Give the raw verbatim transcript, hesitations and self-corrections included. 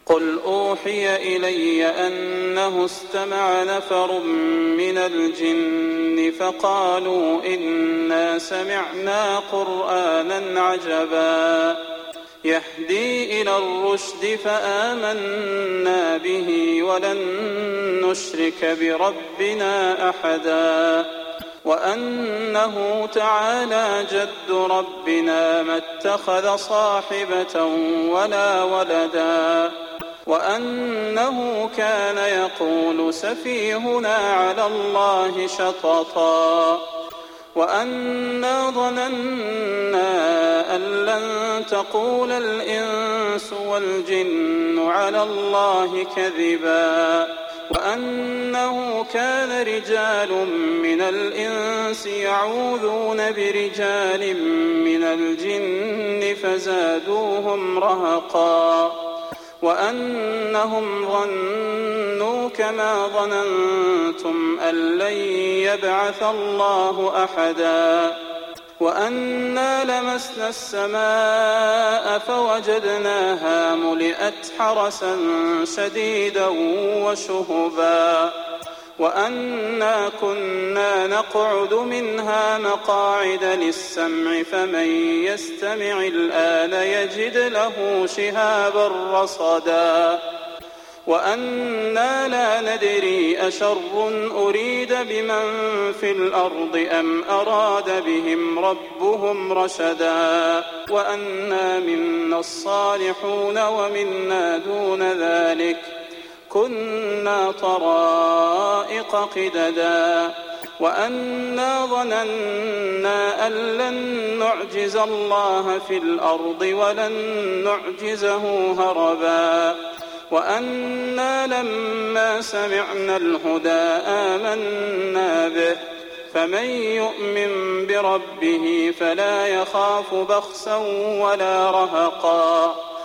قل أوحي إلي أنه استمع نفر من الجن فقالوا إنا سمعنا قرآنا عجبا يهدي إلى الرشد فآمنا به ولن نشرك بربنا أحدا وأنه تعالى جد ربنا ما اتخذ صاحبة ولا ولدا وأنه كان يقول سفيهنا على الله شططا وأنا ظننا أن لن تقول الإنس والجن على الله كذبا وأنه كان رجال من الإنس يعوذون برجال من الجن فزادوهم رهقا وأنهم ظنوا كما ظننتم أن لن يبعث الله أحدا وأنا لمسنا السماء فوجدناها ملئت حرسا شديدا وشهبا وأنا كنا نقعد منها مقاعد للسمع فمن يستمع الآن يجد له شهابا رصدا وأنا لا ندري أشر أريد بمن في الأرض أم أراد بهم ربهم رشدا وأنا منا الصالحون ومنا دون ذلك كنا طرائق قددا وأنا ظننا أن لن نعجز الله في الأرض ولن نعجزه هربا وأنا لما سمعنا الهدى آمنا به فمن يؤمن بربه فلا يخاف بخسا ولا رهقا